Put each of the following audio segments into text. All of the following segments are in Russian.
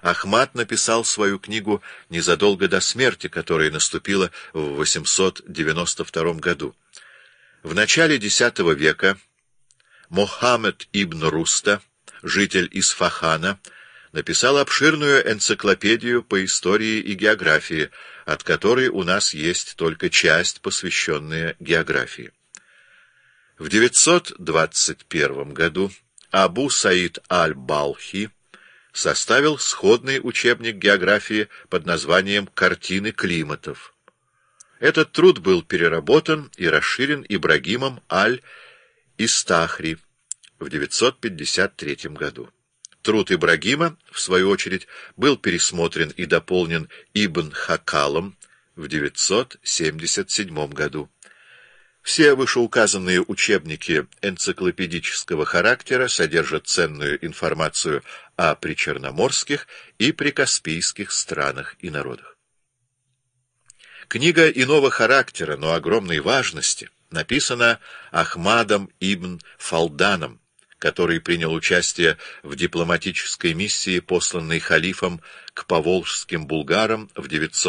Ахмад написал свою книгу незадолго до смерти, которая наступила в 892 году. В начале X века Мохаммед ибн Руста, житель Исфахана, написал обширную энциклопедию по истории и географии, от которой у нас есть только часть, посвященная географии. В 921 году Абу Саид аль-Балхи составил сходный учебник географии под названием «Картины климатов». Этот труд был переработан и расширен Ибрагимом аль-Истахри в 953 году. Труд Ибрагима, в свою очередь, был пересмотрен и дополнен Ибн Хакалом в 977 году. Все вышеуказанные учебники энциклопедического характера содержат ценную информацию о причерноморских и прикаспийских странах и народах. Книга иного характера, но огромной важности, написана Ахмадом ибн Фалданом, который принял участие в дипломатической миссии, посланной халифом к поволжским булгарам в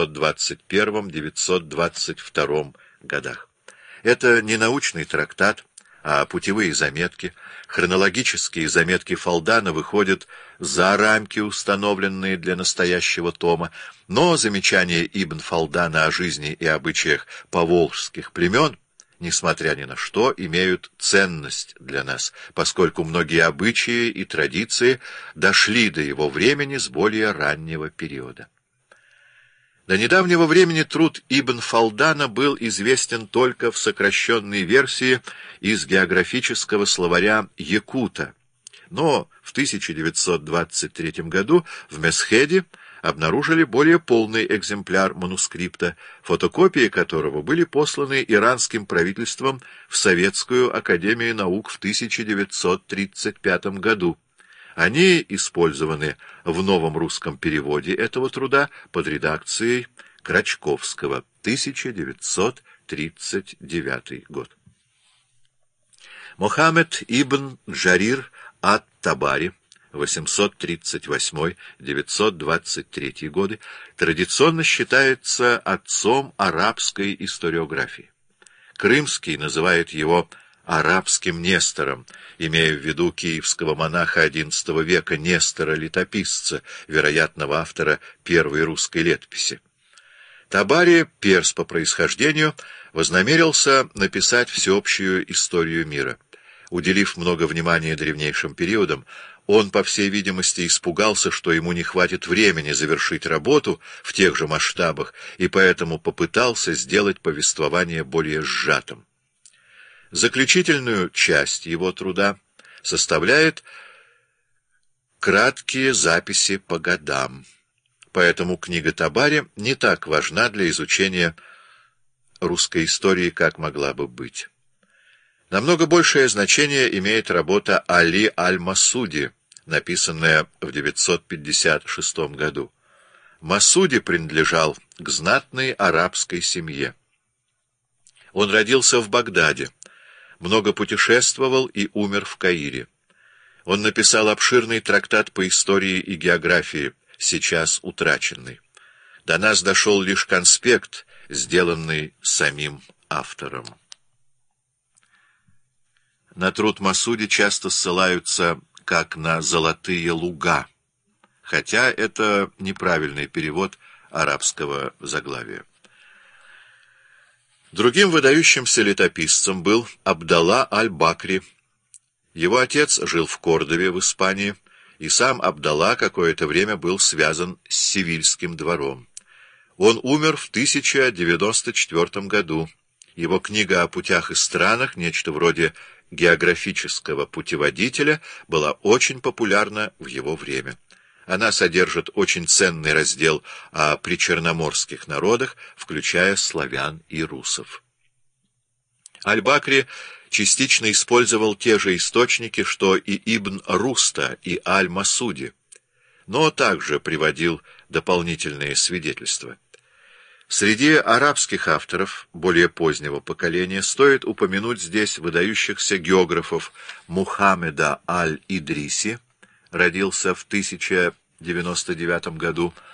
921-922 годах. Это не научный трактат, а путевые заметки. Хронологические заметки Фалдана выходят за рамки, установленные для настоящего тома, но замечания Ибн Фалдана о жизни и обычаях поволжских племен, несмотря ни на что, имеют ценность для нас, поскольку многие обычаи и традиции дошли до его времени с более раннего периода. До недавнего времени труд Ибн Фалдана был известен только в сокращенной версии из географического словаря Якута, но в 1923 году в Месхеде обнаружили более полный экземпляр манускрипта, фотокопии которого были посланы иранским правительством в Советскую академию наук в 1935 году. Они использованы в новом русском переводе этого труда под редакцией Крачковского, 1939 год. Мохаммед ибн Джарир ат-Табари, 838-923 годы, традиционно считается отцом арабской историографии. Крымский называет его арабским Нестором, имея в виду киевского монаха XI века Нестора-летописца, вероятного автора первой русской летописи. Табари, перс по происхождению, вознамерился написать всеобщую историю мира. Уделив много внимания древнейшим периодам, он, по всей видимости, испугался, что ему не хватит времени завершить работу в тех же масштабах, и поэтому попытался сделать повествование более сжатым. Заключительную часть его труда составляет краткие записи по годам. Поэтому книга Табари не так важна для изучения русской истории, как могла бы быть. Намного большее значение имеет работа Али аль-Масуди, написанная в 956 году. Масуди принадлежал к знатной арабской семье. Он родился в Багдаде, много путешествовал и умер в Каире. Он написал обширный трактат по истории и географии, сейчас утраченный. До нас дошел лишь конспект, сделанный самим автором. На труд Масуди часто ссылаются как на «золотые луга», хотя это неправильный перевод арабского заглавия. Другим выдающимся летописцем был Абдалла аль-Бакри. Его отец жил в Кордове в Испании, и сам Абдалла какое-то время был связан с Севильским двором. Он умер в 1094 году. Его книга о путях и странах, нечто вроде географического путеводителя, была очень популярна в его время. Она содержит очень ценный раздел о причерноморских народах, включая славян и русов. Аль-Бакри частично использовал те же источники, что и Ибн Руста и Аль-Масуди, но также приводил дополнительные свидетельства. Среди арабских авторов более позднего поколения стоит упомянуть здесь выдающихся географов Мухаммеда аль-Идриси, родился в 1090 1799 году